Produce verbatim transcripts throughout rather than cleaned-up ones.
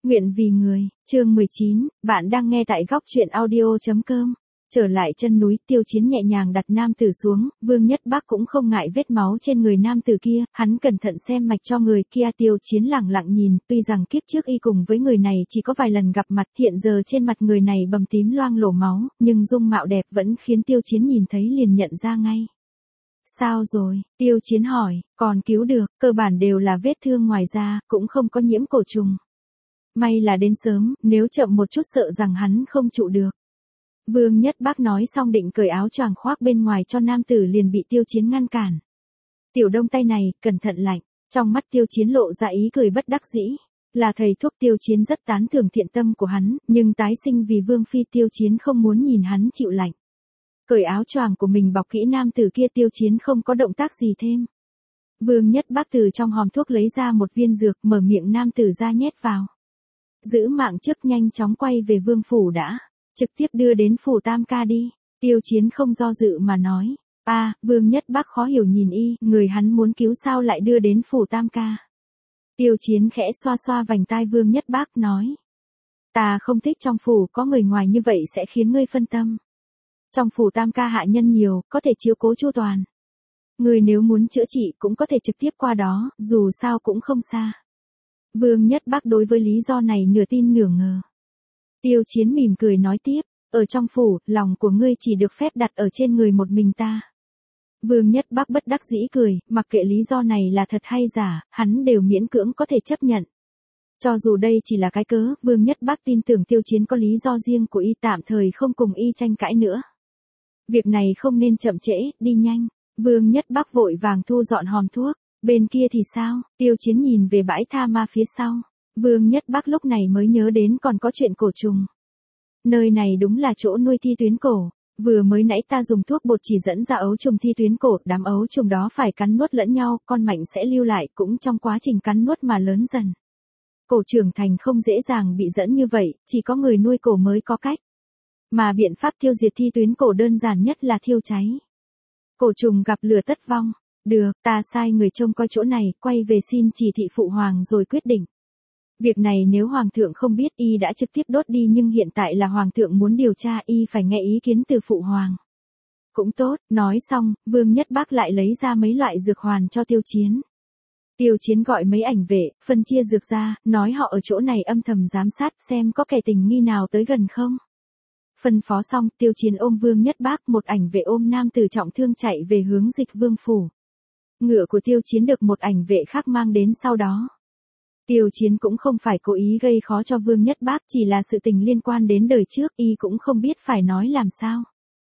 Nguyện vì người, chương mười chín, bạn đang nghe tại góc truyện audio.com. Trở lại chân núi, Tiêu Chiến nhẹ nhàng đặt nam tử xuống, Vương Nhất Bác cũng không ngại vết máu trên người nam tử kia, hắn cẩn thận xem mạch cho người kia. Tiêu Chiến lẳng lặng nhìn, tuy rằng kiếp trước y cùng với người này chỉ có vài lần gặp mặt, hiện giờ trên mặt người này bầm tím loang lổ máu, nhưng dung mạo đẹp vẫn khiến Tiêu Chiến nhìn thấy liền nhận ra ngay. Sao rồi? Tiêu Chiến hỏi, còn cứu được, cơ bản đều là vết thương ngoài da, cũng không có nhiễm cổ trùng. May là đến sớm, nếu chậm một chút sợ rằng hắn không trụ được. Vương Nhất Bác nói xong định cởi áo choàng khoác bên ngoài cho nam tử liền bị Tiêu Chiến ngăn cản. Tiểu Đông tay này, cẩn thận lạnh, trong mắt Tiêu Chiến lộ ra ý cười bất đắc dĩ. Là thầy thuốc Tiêu Chiến rất tán thưởng thiện tâm của hắn, nhưng tái sinh vì Vương Phi Tiêu Chiến không muốn nhìn hắn chịu lạnh. Cởi áo choàng của mình bọc kỹ nam tử kia, Tiêu Chiến không có động tác gì thêm. Vương Nhất Bác từ trong hòm thuốc lấy ra một viên dược, mở miệng nam tử ra nhét vào. Giữ mạng trước, nhanh chóng quay về Vương phủ đã, trực tiếp đưa đến phủ Tam Ca đi. Tiêu Chiến không do dự mà nói. A, à, Vương Nhất Bác khó hiểu nhìn y, người hắn muốn cứu sao lại đưa đến phủ Tam Ca. Tiêu Chiến khẽ xoa xoa vành tai Vương Nhất Bác nói. Ta không thích trong phủ có người ngoài như vậy sẽ khiến ngươi phân tâm. Trong phủ Tam Ca hạ nhân nhiều, có thể chiếu cố chu toàn. Người nếu muốn chữa trị cũng có thể trực tiếp qua đó, dù sao cũng không xa. Vương Nhất Bác đối với lý do này nửa tin nửa ngờ. Tiêu Chiến mỉm cười nói tiếp, ở trong phủ, lòng của ngươi chỉ được phép đặt ở trên người một mình ta. Vương Nhất Bác bất đắc dĩ cười, mặc kệ lý do này là thật hay giả, hắn đều miễn cưỡng có thể chấp nhận. Cho dù đây chỉ là cái cớ, Vương Nhất Bác tin tưởng Tiêu Chiến có lý do riêng của y, tạm thời không cùng y tranh cãi nữa. Việc này không nên chậm trễ, đi nhanh. Vương Nhất Bác vội vàng thu dọn hòm thuốc. Bên kia thì sao? Tiêu Chiến nhìn về bãi tha ma phía sau. Vương Nhất Bác lúc này mới nhớ đến còn có chuyện cổ trùng. Nơi này đúng là chỗ nuôi thi tuyến cổ. Vừa mới nãy ta dùng thuốc bột chỉ dẫn ra ấu trùng thi tuyến cổ, đám ấu trùng đó phải cắn nuốt lẫn nhau, con mạnh sẽ lưu lại, cũng trong quá trình cắn nuốt mà lớn dần. Cổ trưởng thành không dễ dàng bị dẫn như vậy, chỉ có người nuôi cổ mới có cách. Mà biện pháp tiêu diệt thi tuyến cổ đơn giản nhất là thiêu cháy. Cổ trùng gặp lửa tất vong. Được, ta sai người trông coi chỗ này, quay về xin chỉ thị phụ hoàng rồi quyết định. Việc này nếu hoàng thượng không biết, y đã trực tiếp đốt đi, nhưng hiện tại là hoàng thượng muốn điều tra, y phải nghe ý kiến từ phụ hoàng. Cũng tốt, nói xong, Vương Nhất Bác lại lấy ra mấy loại dược hoàn cho Tiêu Chiến. Tiêu Chiến gọi mấy ảnh vệ, phân chia dược ra, nói họ ở chỗ này âm thầm giám sát xem có kẻ tình nghi nào tới gần không. Phân phó xong, Tiêu Chiến ôm Vương Nhất Bác, một ảnh vệ ôm nam tử trọng thương chạy về hướng Dịch Vương phủ. Ngựa của Tiêu Chiến được một ảnh vệ khác mang đến sau đó. Tiêu Chiến cũng không phải cố ý gây khó cho Vương Nhất Bác, chỉ là sự tình liên quan đến đời trước, y cũng không biết phải nói làm sao.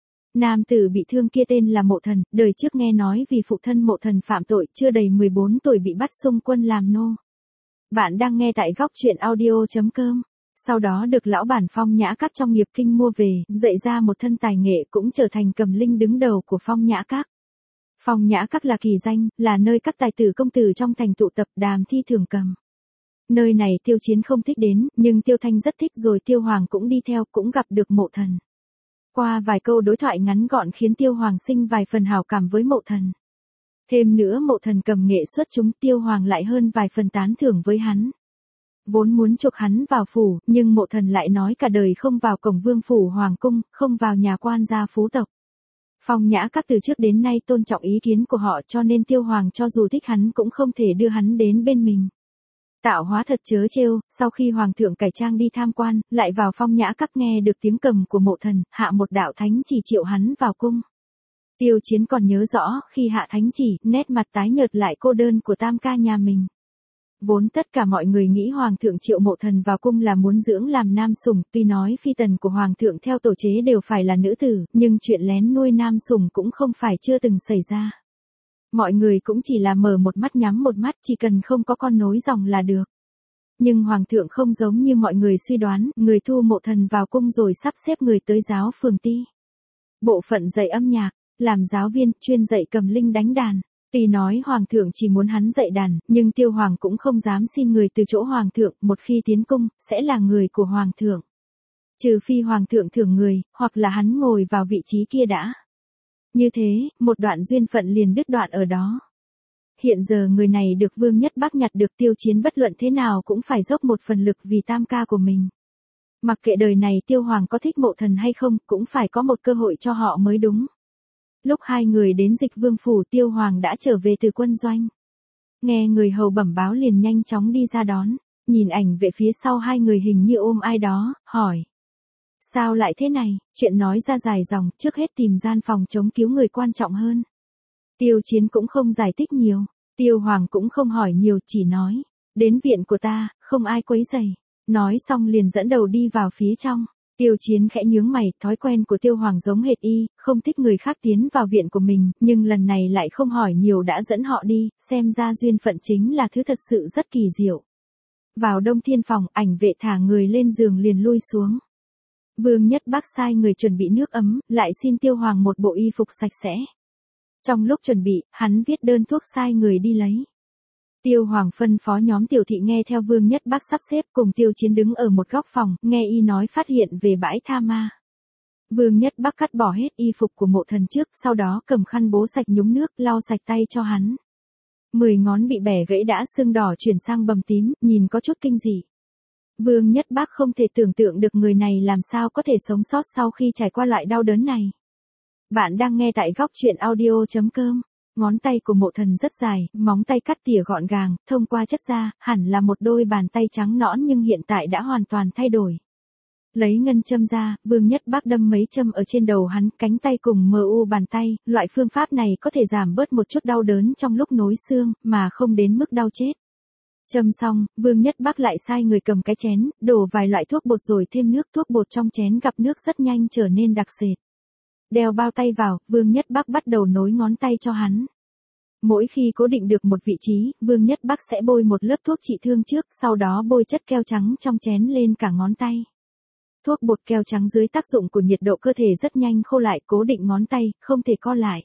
Nam tử bị thương kia tên là Mộ Thần, đời trước nghe nói vì phụ thân Mộ Thần phạm tội, chưa đầy mười bốn tuổi bị bắt xung quân làm nô. Bạn đang nghe tại góc truyện audio.com. Sau đó được lão bản Phong Nhã Các trong nghiệp kinh mua về, dạy ra một thân tài nghệ, cũng trở thành cầm linh đứng đầu của Phong Nhã Các. Phong Nhã Các là kỳ danh, là nơi các tài tử công tử trong thành tụ tập đàm thi thường cầm. Nơi này Tiêu Chiến không thích đến, nhưng Tiêu Thanh rất thích rồi Tiêu Hoàng cũng đi theo, cũng gặp được Mộ Thần. Qua vài câu đối thoại ngắn gọn khiến Tiêu Hoàng sinh vài phần hảo cảm với Mộ Thần. Thêm nữa Mộ Thần cầm nghệ xuất chúng, Tiêu Hoàng lại hơn vài phần tán thưởng với hắn. Vốn muốn chuộc hắn vào phủ, nhưng Mộ Thần lại nói cả đời không vào cổng vương phủ hoàng cung, không vào nhà quan gia phú tộc. Phong Nhã Các từ trước đến nay tôn trọng ý kiến của họ, cho nên Tiêu Hoàng cho dù thích hắn cũng không thể đưa hắn đến bên mình. Tạo hóa thật chớ trêu, sau khi Hoàng thượng cải trang đi tham quan, lại vào Phong Nhã Các nghe được tiếng cầm của Mộ Thần, hạ một đạo thánh chỉ triệu hắn vào cung. Tiêu Chiến còn nhớ rõ, khi hạ thánh chỉ, nét mặt tái nhợt lại cô đơn của Tam Ca nhà mình. Vốn tất cả mọi người nghĩ Hoàng thượng triệu Mộ Thần vào cung là muốn dưỡng làm nam sủng, tuy nói phi tần của Hoàng thượng theo tổ chế đều phải là nữ tử, nhưng chuyện lén nuôi nam sủng cũng không phải chưa từng xảy ra. Mọi người cũng chỉ là mở một mắt nhắm một mắt, chỉ cần không có con nối dòng là được. Nhưng Hoàng thượng không giống như mọi người suy đoán, người thu Mộ Thần vào cung rồi sắp xếp người tới giáo phường ti. Bộ phận dạy âm nhạc, làm giáo viên, chuyên dạy cầm linh đánh đàn. Tuy nói Hoàng thượng chỉ muốn hắn dạy đàn, nhưng Tiêu Hoàng cũng không dám xin người từ chỗ Hoàng thượng, một khi tiến cung, sẽ là người của Hoàng thượng. Trừ phi Hoàng thượng thưởng người, hoặc là hắn ngồi vào vị trí kia đã. Như thế, một đoạn duyên phận liền đứt đoạn ở đó. Hiện giờ người này được Vương Nhất Bắc nhặt được, Tiêu Chiến bất luận thế nào cũng phải dốc một phần lực vì tam ca của mình. Mặc kệ đời này Tiêu Hoàng có thích Mộ Thần hay không, cũng phải có một cơ hội cho họ mới đúng. Lúc hai người đến Dịch Vương phủ, Tiêu Hoàng đã trở về từ quân doanh. Nghe người hầu bẩm báo liền nhanh chóng đi ra đón, nhìn ảnh vệ phía sau hai người hình như ôm ai đó, hỏi. Sao lại thế này, chuyện nói ra dài dòng, trước hết tìm gian phòng chống cứu người quan trọng hơn. Tiêu Chiến cũng không giải thích nhiều, Tiêu Hoàng cũng không hỏi nhiều, chỉ nói, đến viện của ta, không ai quấy rầy. Nói xong liền dẫn đầu đi vào phía trong. Tiêu Chiến khẽ nhướng mày, thói quen của Tiêu Hoàng giống hệt y, không thích người khác tiến vào viện của mình, nhưng lần này lại không hỏi nhiều đã dẫn họ đi, xem ra duyên phận chính là thứ thật sự rất kỳ diệu. Vào Đông Thiên phòng, ảnh vệ thả người lên giường liền lui xuống. Vương Nhất Bắc sai người chuẩn bị nước ấm, lại xin Tiêu Hoàng một bộ y phục sạch sẽ. Trong lúc chuẩn bị, hắn viết đơn thuốc sai người đi lấy. Tiêu Hoàng phân phó nhóm tiểu thị nghe theo Vương Nhất Bắc sắp xếp, cùng Tiêu Chiến đứng ở một góc phòng, nghe y nói phát hiện về bãi tha ma. Vương Nhất Bắc cắt bỏ hết y phục của Mộ Thần trước, sau đó cầm khăn bố sạch nhúng nước, lau sạch tay cho hắn. Mười ngón bị bẻ gãy đã sưng đỏ chuyển sang bầm tím, nhìn có chút kinh dị. Vương Nhất Bắc không thể tưởng tượng được người này làm sao có thể sống sót sau khi trải qua loại đau đớn này. Bạn đang nghe tại góc truyện audio chấm com. Ngón tay của Mộ Thần rất dài, móng tay cắt tỉa gọn gàng, thông qua chất da, hẳn là một đôi bàn tay trắng nõn nhưng hiện tại đã hoàn toàn thay đổi. Lấy ngân châm ra, Vương Nhất Bắc đâm mấy châm ở trên đầu hắn, cánh tay cùng mờ u bàn tay, loại phương pháp này có thể giảm bớt một chút đau đớn trong lúc nối xương, mà không đến mức đau chết. Châm xong, Vương Nhất Bắc lại sai người cầm cái chén, đổ vài loại thuốc bột rồi thêm nước, thuốc bột trong chén gặp nước rất nhanh trở nên đặc sệt. Đeo bao tay vào, Vương Nhất Bắc bắt đầu nối ngón tay cho hắn. Mỗi khi cố định được một vị trí, Vương Nhất Bắc sẽ bôi một lớp thuốc trị thương trước, sau đó bôi chất keo trắng trong chén lên cả ngón tay. Thuốc bột keo trắng dưới tác dụng của nhiệt độ cơ thể rất nhanh khô lại, cố định ngón tay, không thể co lại.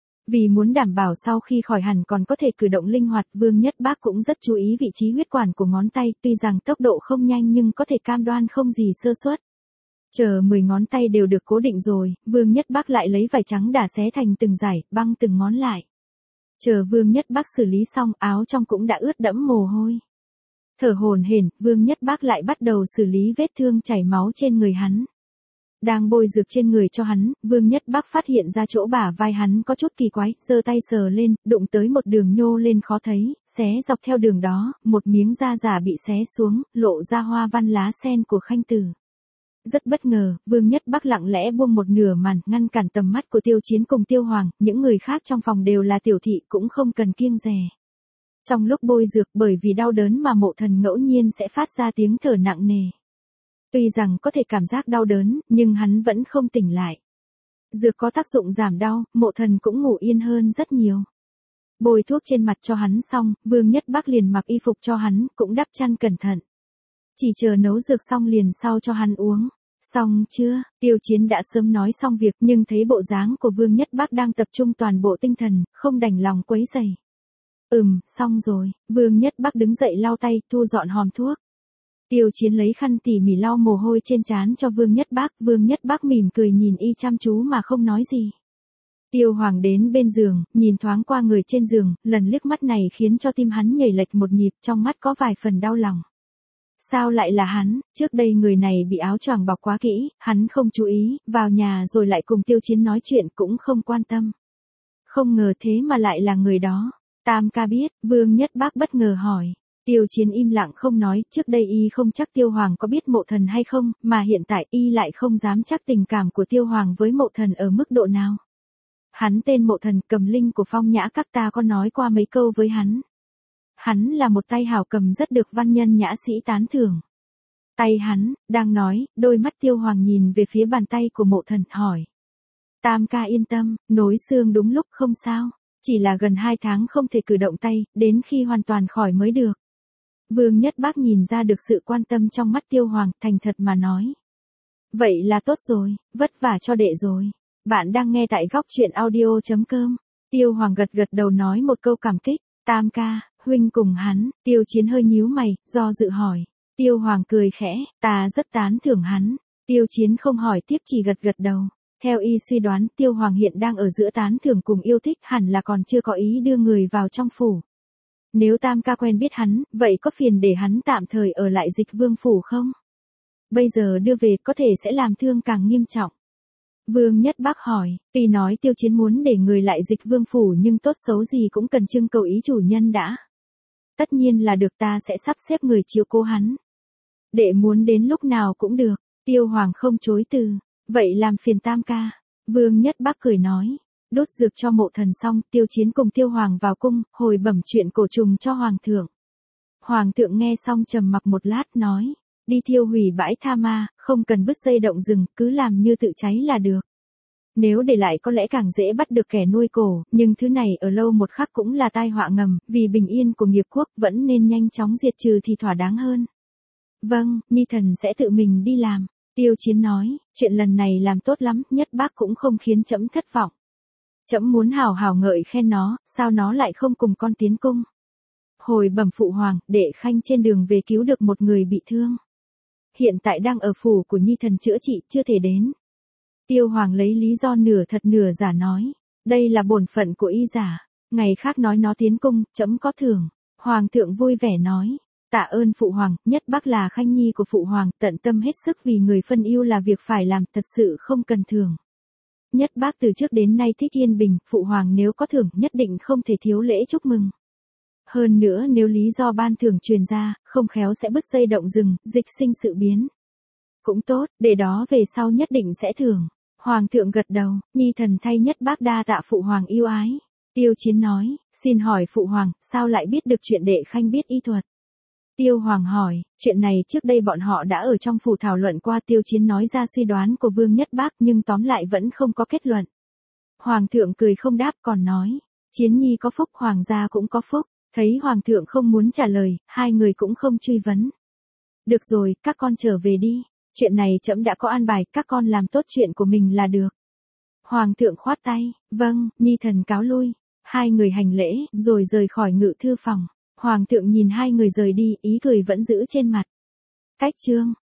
Vì muốn đảm bảo sau khi khỏi hẳn còn có thể cử động linh hoạt, Vương Nhất Bắc cũng rất chú ý vị trí huyết quản của ngón tay, tuy rằng tốc độ không nhanh nhưng có thể cam đoan không gì sơ suất. Chờ mười ngón tay đều được cố định rồi, Vương Nhất Bắc lại lấy vải trắng đả xé thành từng dải, băng từng ngón lại. Chờ Vương Nhất Bắc xử lý xong, áo trong cũng đã ướt đẫm mồ hôi. Thở hổn hển, Vương Nhất Bắc lại bắt đầu xử lý vết thương chảy máu trên người hắn. Đang bôi dược trên người cho hắn, Vương Nhất Bắc phát hiện ra chỗ bả vai hắn có chút kỳ quái, giơ tay sờ lên, đụng tới một đường nhô lên khó thấy, xé dọc theo đường đó, một miếng da giả bị xé xuống, lộ ra hoa văn lá sen của Khanh Tử. Rất bất ngờ, Vương Nhất Bắc lặng lẽ buông một nửa màn, ngăn cản tầm mắt của Tiêu Chiến cùng Tiêu Hoàng, những người khác trong phòng đều là tiểu thị cũng không cần kiêng dè. Trong lúc bôi dược, bởi vì đau đớn mà Mộ Thần ngẫu nhiên sẽ phát ra tiếng thở nặng nề. Tuy rằng có thể cảm giác đau đớn, nhưng hắn vẫn không tỉnh lại. Dược có tác dụng giảm đau, Mộ Thần cũng ngủ yên hơn rất nhiều. Bôi thuốc trên mặt cho hắn xong, Vương Nhất Bắc liền mặc y phục cho hắn, cũng đắp chăn cẩn thận. Chỉ chờ nấu dược xong liền sau cho hắn uống. Xong chưa, Tiêu Chiến đã sớm nói xong việc nhưng thấy bộ dáng của Vương Nhất Bắc đang tập trung toàn bộ tinh thần, không đành lòng quấy rầy. Ừm, xong rồi, Vương Nhất Bắc đứng dậy lau tay, thu dọn hòm thuốc. Tiêu Chiến lấy khăn tỉ mỉ lau mồ hôi trên trán cho Vương Nhất Bắc, Vương Nhất Bắc mỉm cười nhìn y chăm chú mà không nói gì. Tiêu Hoàng đến bên giường, nhìn thoáng qua người trên giường, lần liếc mắt này khiến cho tim hắn nhảy lệch một nhịp, trong mắt có vài phần đau lòng. Sao lại là hắn, trước đây người này bị áo choàng bọc quá kỹ, hắn không chú ý, vào nhà rồi lại cùng Tiêu Chiến nói chuyện cũng không quan tâm. Không ngờ thế mà lại là người đó. Tam ca biết, Vương Nhất Bắc bất ngờ hỏi. Tiêu Chiến im lặng không nói, trước đây y không chắc Tiêu Hoàng có biết Mộ Thần hay không, mà hiện tại y lại không dám chắc tình cảm của Tiêu Hoàng với Mộ Thần ở mức độ nào. Hắn tên Mộ Thần, cầm linh của Phong Nhã Các, ta có nói qua mấy câu với hắn. Hắn là một tay hảo cầm rất được văn nhân nhã sĩ tán thưởng. Tay hắn, đang nói, đôi mắt Tiêu Hoàng nhìn về phía bàn tay của Mộ Thần, hỏi. Tam ca yên tâm, nối xương đúng lúc không sao, chỉ là gần hai tháng không thể cử động tay, đến khi hoàn toàn khỏi mới được. Vương Nhất Bắc nhìn ra được sự quan tâm trong mắt Tiêu Hoàng, thành thật mà nói. Vậy là tốt rồi, vất vả cho đệ rồi. Bạn đang nghe tại góc truyện audio chấm com. Tiêu Hoàng gật gật đầu nói một câu cảm kích. Tam ca, huynh cùng hắn. Tiêu Chiến hơi nhíu mày, do dự hỏi. Tiêu Hoàng cười khẽ, ta rất tán thưởng hắn. Tiêu Chiến không hỏi tiếp, chỉ gật gật đầu. Theo y suy đoán, Tiêu Hoàng hiện đang ở giữa tán thưởng cùng yêu thích, hẳn là còn chưa có ý đưa người vào trong phủ. Nếu Tam ca quen biết hắn, vậy có phiền để hắn tạm thời ở lại Dịch Vương phủ không? Bây giờ đưa về có thể sẽ làm thương càng nghiêm trọng. Vương Nhất Bắc hỏi, tuy nói Tiêu Chiến muốn để người lại Dịch Vương phủ nhưng tốt xấu gì cũng cần trưng cầu ý chủ nhân đã. Tất nhiên là được, ta sẽ sắp xếp người chiếu cố hắn. Đệ muốn đến lúc nào cũng được, Tiêu Hoàng không chối từ. Vậy làm phiền Tam ca. Vương Nhất Bắc cười nói. Đốt dược cho mộ thần xong, Tiêu Chiến cùng Tiêu Hoàng vào cung, hồi bẩm chuyện cổ trùng cho Hoàng thượng. Hoàng thượng nghe xong trầm mặc một lát nói. Đi thiêu hủy bãi tha ma, không cần bứt dây động rừng, cứ làm như tự cháy là được. Nếu để lại có lẽ càng dễ bắt được kẻ nuôi cổ, nhưng thứ này ở lâu một khắc cũng là tai họa ngầm, vì bình yên của nghiệp quốc vẫn nên nhanh chóng diệt trừ thì thỏa đáng hơn. Vâng, Nhi thần sẽ tự mình đi làm. Tiêu Chiến nói, chuyện lần này làm tốt lắm, Nhất Bác cũng không khiến trẫm thất vọng. Trẫm muốn hào hào ngợi khen nó, sao nó lại không cùng con tiến cung? Hồi bẩm phụ hoàng, Đệ Khanh trên đường về cứu được một người bị thương. Hiện tại đang ở phủ của Nhi thần chữa trị, chưa thể đến. Tiêu Hoàng lấy lý do nửa thật nửa giả nói, đây là bổn phận của y giả, ngày khác nói nó tiến cung, trẫm có thưởng. Hoàng thượng vui vẻ nói. Tạ ơn phụ hoàng, Nhất Bắc là Khanh nhi của phụ hoàng, tận tâm hết sức vì người phân yêu là việc phải làm, thật sự không cần thưởng. Nhất Bắc từ trước đến nay thích yên bình, phụ hoàng nếu có thưởng nhất định không thể thiếu lễ chúc mừng. Hơn nữa nếu lý do ban thưởng truyền ra, không khéo sẽ bứt dây động rừng, dịch sinh sự biến. Cũng tốt, để đó về sau nhất định sẽ thưởng. Hoàng thượng gật đầu, Nhi thần thay Nhất Bắc đa tạ phụ hoàng yêu ái. Tiêu Chiến nói, xin hỏi phụ hoàng, sao lại biết được chuyện Đệ Khanh biết y thuật? Tiêu Hoàng hỏi, chuyện này trước đây bọn họ đã ở trong phủ thảo luận qua. Tiêu Chiến nói ra suy đoán của Vương Nhất Bắc nhưng tóm lại vẫn không có kết luận. Hoàng thượng cười không đáp còn nói, Chiến nhi có phúc, hoàng gia cũng có phúc. Thấy Hoàng thượng không muốn trả lời, hai người cũng không truy vấn. Được rồi, các con trở về đi, chuyện này trẫm đã có an bài, các con làm tốt chuyện của mình là được. Hoàng thượng khoát tay, vâng, Nhi thần cáo lui. Hai người hành lễ, rồi rời khỏi ngự thư phòng. Hoàng thượng nhìn hai người rời đi, ý cười vẫn giữ trên mặt. Cách chương